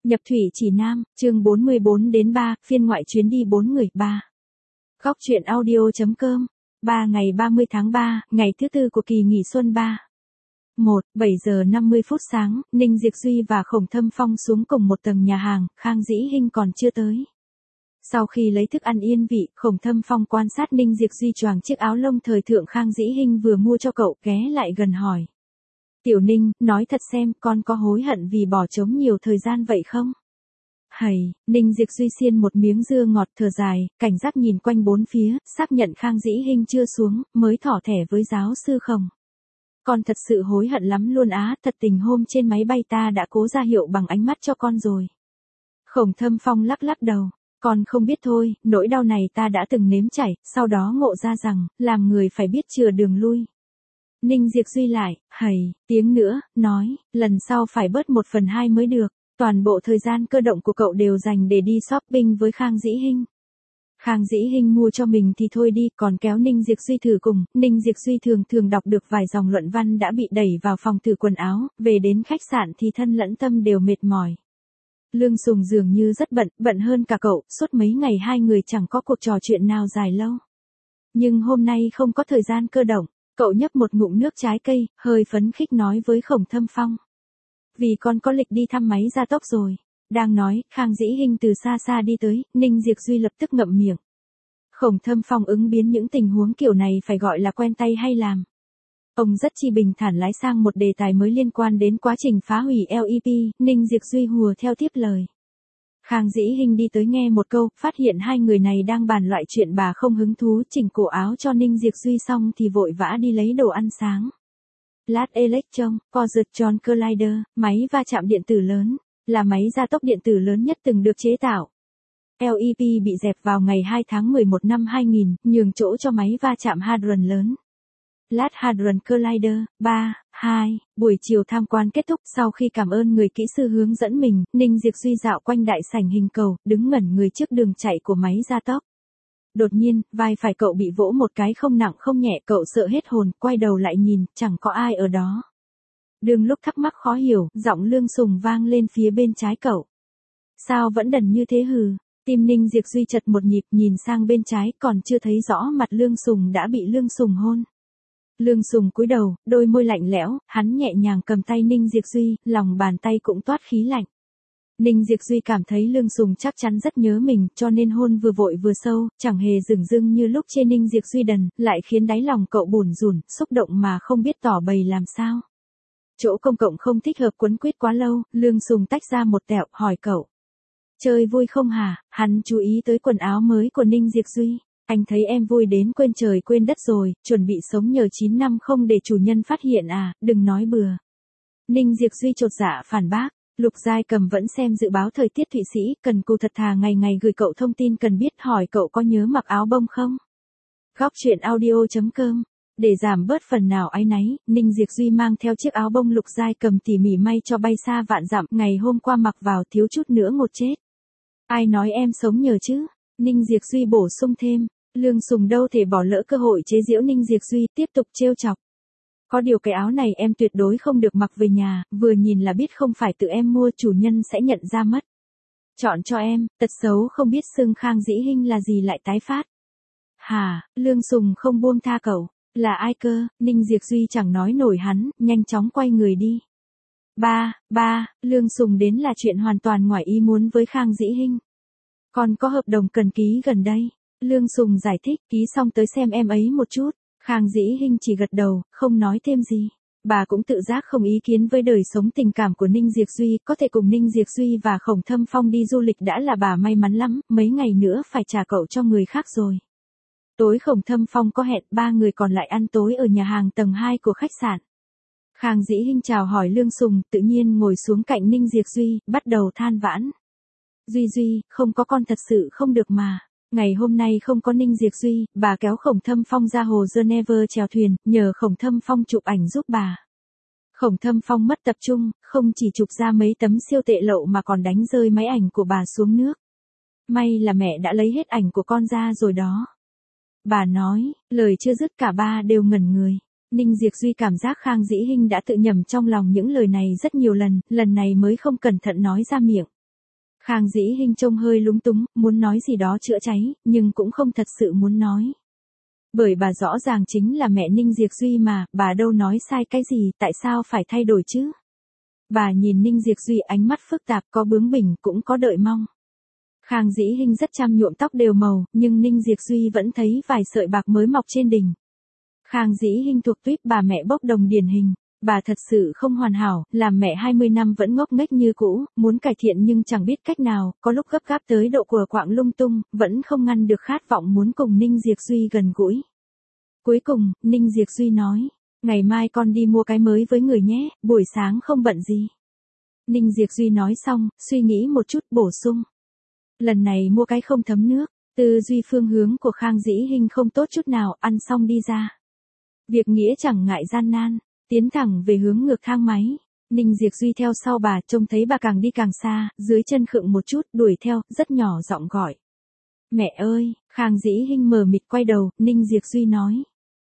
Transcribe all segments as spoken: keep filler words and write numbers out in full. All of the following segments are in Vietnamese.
Nhập thủy chỉ nam, chương bốn mươi bốn đến ba, phiên ngoại chuyến đi bốn người, ba. Góc truyện audio.com, ba ngày ba mươi tháng ba, ngày thứ tư của kỳ nghỉ xuân ba. một, bảy giờ năm mươi phút sáng, Ninh Diệp Duy và Khổng Thâm Phong xuống cùng một tầng nhà hàng, Khang Dĩ Hinh còn chưa tới. Sau khi lấy thức ăn yên vị, Khổng Thâm Phong quan sát Ninh Diệp Duy choàng chiếc áo lông thời thượng Khang Dĩ Hinh vừa mua cho cậu, ghé lại gần hỏi. Tiểu Ninh, nói thật xem, con có hối hận vì bỏ trống nhiều thời gian vậy không? Hầy, Ninh Diệp Duy xiên một miếng dưa ngọt thở dài, cảnh giác nhìn quanh bốn phía, xác nhận Khang Dĩ Hinh chưa xuống, mới thỏ thẻ với giáo sư Khổng. Con thật sự hối hận lắm luôn á, thật tình hôm trên máy bay ta đã cố ra hiệu bằng ánh mắt cho con rồi. Khổng Thâm Phong lắc lắc đầu, con không biết thôi, nỗi đau này ta đã từng nếm trải, sau đó ngộ ra rằng, làm người phải biết chừa đường lui. Ninh Diệp Duy lại, hầy, tiếng nữa, nói, lần sau phải bớt một phần hai mới được, toàn bộ thời gian cơ động của cậu đều dành để đi shopping với Khang Dĩ Hinh. Khang Dĩ Hinh mua cho mình thì thôi đi, còn kéo Ninh Diệp Duy thử cùng, Ninh Diệp Duy thường thường đọc được vài dòng luận văn đã bị đẩy vào phòng thử quần áo, về đến khách sạn thì thân lẫn tâm đều mệt mỏi. Lương Sùng dường như rất bận, bận hơn cả cậu, suốt mấy ngày hai người chẳng có cuộc trò chuyện nào dài lâu. Nhưng hôm nay không có thời gian cơ động. Cậu nhấp một ngụm nước trái cây, hơi phấn khích nói với Khổng Thâm Phong. Vì con có lịch đi thăm máy gia tốc rồi. Đang nói, Khang Dĩ Hinh từ xa xa đi tới, Ninh Diệp Duy lập tức ngậm miệng. Khổng Thâm Phong ứng biến những tình huống kiểu này phải gọi là quen tay hay làm. Ông rất chi bình thản lái sang một đề tài mới liên quan đến quá trình phá hủy lờ e pê, Ninh Diệp Duy hùa theo tiếp lời. Khang Dĩ Hinh đi tới nghe một câu, phát hiện hai người này đang bàn loại chuyện bà không hứng thú, chỉnh cổ áo cho Ninh Diệp Duy xong thì vội vã đi lấy đồ ăn sáng. Lát Electron, Positron Collider, máy va chạm điện tử lớn, là máy gia tốc điện tử lớn nhất từng được chế tạo. lờ e pê bị dẹp vào ngày hai tháng mười một năm hai nghìn, nhường chỗ cho máy va chạm Hadron lớn. Lát Hadron Collider, ba, hai, buổi chiều tham quan kết thúc, sau khi cảm ơn người kỹ sư hướng dẫn mình, Ninh Diệp Duy dạo quanh đại sảnh hình cầu, đứng ngẩn người trước đường chạy của máy gia tốc. Đột nhiên, vai phải cậu bị vỗ một cái không nặng không nhẹ, cậu sợ hết hồn, quay đầu lại nhìn, chẳng có ai ở đó. Đường lúc thắc mắc khó hiểu, giọng Lương Sùng vang lên phía bên trái cậu. Sao vẫn đần như thế hừ? Tim Ninh Diệp Duy chật một nhịp, nhìn sang bên trái, còn chưa thấy rõ mặt Lương Sùng đã bị Lương Sùng hôn. Lương Sùng cúi đầu, đôi môi lạnh lẽo, hắn nhẹ nhàng cầm tay Ninh Diệp Duy, lòng bàn tay cũng toát khí lạnh. Ninh Diệp Duy cảm thấy Lương Sùng chắc chắn rất nhớ mình, cho nên hôn vừa vội vừa sâu, chẳng hề dửng dưng như lúc trên Ninh Diệp Duy đần, lại khiến đáy lòng cậu bủn rủn, xúc động mà không biết tỏ bày làm sao. Chỗ công cộng không thích hợp quấn quýt quá lâu, Lương Sùng tách ra một tẹo, hỏi cậu. Chơi vui không hả? Hắn chú ý tới quần áo mới của Ninh Diệp Duy. Anh thấy em vui đến quên trời quên đất rồi, chuẩn bị sống nhờ chín năm không để chủ nhân phát hiện à, đừng nói bừa. Ninh Diệp Duy chột dạ phản bác, Lục Giai Cầm vẫn xem dự báo thời tiết Thụy Sĩ, cần cù thật thà ngày ngày gửi cậu thông tin cần biết, hỏi cậu có nhớ mặc áo bông không? Góc truyện audio.com, để giảm bớt phần nào áy náy, Ninh Diệp Duy mang theo chiếc áo bông Lục Giai Cầm tỉ mỉ may cho bay xa vạn dặm, ngày hôm qua mặc vào thiếu chút nữa ngột chết. Ai nói em sống nhờ chứ? Ninh Diệp Duy bổ sung thêm. Lương Sùng đâu thể bỏ lỡ cơ hội chế giễu Ninh Diệp Duy, tiếp tục trêu chọc. Có điều cái áo này em tuyệt đối không được mặc về nhà, vừa nhìn là biết không phải tự em mua, chủ nhân sẽ nhận ra mất. Chọn cho em, tật xấu không biết xưng Khang Dĩ Hinh là gì lại tái phát. Hà, Lương Sùng không buông tha cậu, là ai cơ? Ninh Diệp Duy chẳng nói nổi hắn, nhanh chóng quay người đi. Ba, ba, Lương Sùng đến là chuyện hoàn toàn ngoài ý muốn với Khang Dĩ Hinh. Còn có hợp đồng cần ký gần đây. Lương Sùng giải thích, ký xong tới xem em ấy một chút. Khang Dĩ Hinh chỉ gật đầu, không nói thêm gì. Bà cũng tự giác không ý kiến với đời sống tình cảm của Ninh Diệp Duy, có thể cùng Ninh Diệp Duy và Khổng Thâm Phong đi du lịch đã là bà may mắn lắm, mấy ngày nữa phải trả cậu cho người khác rồi. Tối Khổng Thâm Phong có hẹn, ba người còn lại ăn tối ở nhà hàng tầng hai của khách sạn. Khang Dĩ Hinh chào hỏi Lương Sùng, tự nhiên ngồi xuống cạnh Ninh Diệp Duy, bắt đầu than vãn. Duy Duy, không có con thật sự không được mà. Ngày hôm nay không có Ninh Diệp Duy, bà kéo Khổng Thâm Phong ra hồ Geneva chèo thuyền, nhờ Khổng Thâm Phong chụp ảnh giúp bà. Khổng Thâm Phong mất tập trung, không chỉ chụp ra mấy tấm siêu tệ lậu mà còn đánh rơi máy ảnh của bà xuống nước. May là mẹ đã lấy hết ảnh của con ra rồi đó. Bà nói, lời chưa dứt cả ba đều ngẩn người. Ninh Diệp Duy cảm giác Khang Dĩ Hinh đã tự nhầm trong lòng những lời này rất nhiều lần, lần này mới không cẩn thận nói ra miệng. Khang Dĩ Hinh trông hơi lúng túng, muốn nói gì đó chữa cháy, nhưng cũng không thật sự muốn nói. Bởi bà rõ ràng chính là mẹ Ninh Diệp Duy mà, bà đâu nói sai cái gì, tại sao phải thay đổi chứ? Bà nhìn Ninh Diệp Duy ánh mắt phức tạp, có bướng bỉnh cũng có đợi mong. Khang Dĩ Hinh rất chăm nhuộm tóc đều màu, nhưng Ninh Diệp Duy vẫn thấy vài sợi bạc mới mọc trên đỉnh. Khang Dĩ Hinh thuộc tuýp bà mẹ bốc đồng điển hình. Bà thật sự không hoàn hảo, làm mẹ hai mươi năm vẫn ngốc nghếch như cũ, muốn cải thiện nhưng chẳng biết cách nào, có lúc gấp gáp tới độ của quạng lung tung, vẫn không ngăn được khát vọng muốn cùng Ninh Diệp Duy gần gũi. Cuối cùng, Ninh Diệp Duy nói, ngày mai con đi mua cái mới với người nhé, buổi sáng không bận gì. Ninh Diệp Duy nói xong, suy nghĩ một chút bổ sung. Lần này mua cái không thấm nước, tư duy phương hướng của Khang Dĩ Hinh không tốt chút nào, ăn xong đi ra. Việc nghĩa chẳng ngại gian nan. Tiến thẳng về hướng ngược thang máy. Ninh Diệp Duy theo sau bà, trông thấy bà càng đi càng xa, dưới chân khựng một chút, đuổi theo, rất nhỏ giọng gọi. Mẹ ơi, Khang Dĩ Hinh mờ mịt quay đầu, Ninh Diệp Duy nói.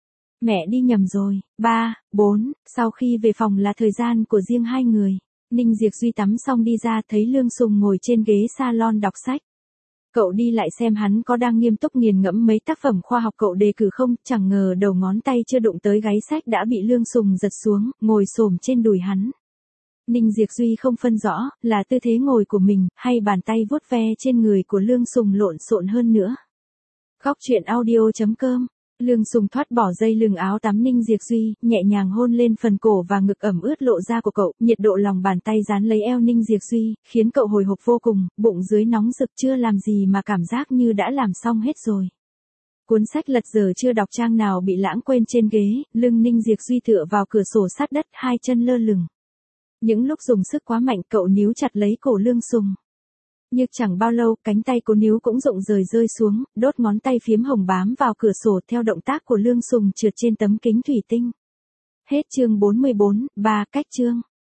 Mẹ đi nhầm rồi, ba, bốn, sau khi về phòng là thời gian của riêng hai người. Ninh Diệp Duy tắm xong đi ra thấy Lương Sùng ngồi trên ghế salon đọc sách. Cậu đi lại xem hắn có đang nghiêm túc nghiền ngẫm mấy tác phẩm khoa học cậu đề cử không, chẳng ngờ đầu ngón tay chưa đụng tới gáy sách đã bị Lương Sùng giật xuống, ngồi xổm trên đùi hắn. Ninh Diệp Duy không phân rõ, là tư thế ngồi của mình, hay bàn tay vuốt ve trên người của Lương Sùng lộn xộn hơn nữa. Góc truyện audio chấm com. Lương Sùng thoát bỏ dây lưng áo tắm Ninh Diệp Duy, nhẹ nhàng hôn lên phần cổ và ngực ẩm ướt lộ ra của cậu, nhiệt độ lòng bàn tay dán lấy eo Ninh Diệp Duy, khiến cậu hồi hộp vô cùng, bụng dưới nóng rực chưa làm gì mà cảm giác như đã làm xong hết rồi. Cuốn sách lật dở chưa đọc trang nào bị lãng quên trên ghế, lưng Ninh Diệp Duy tựa vào cửa sổ sát đất, hai chân lơ lửng. Những lúc dùng sức quá mạnh cậu níu chặt lấy cổ Lương Sùng. Nhưng chẳng bao lâu, cánh tay cô níu cũng rụng rời rơi xuống, đốt ngón tay phiếm hồng bám vào cửa sổ theo động tác của Lương Sùng trượt trên tấm kính thủy tinh. Hết chương bốn mươi bốn, ba cách chương.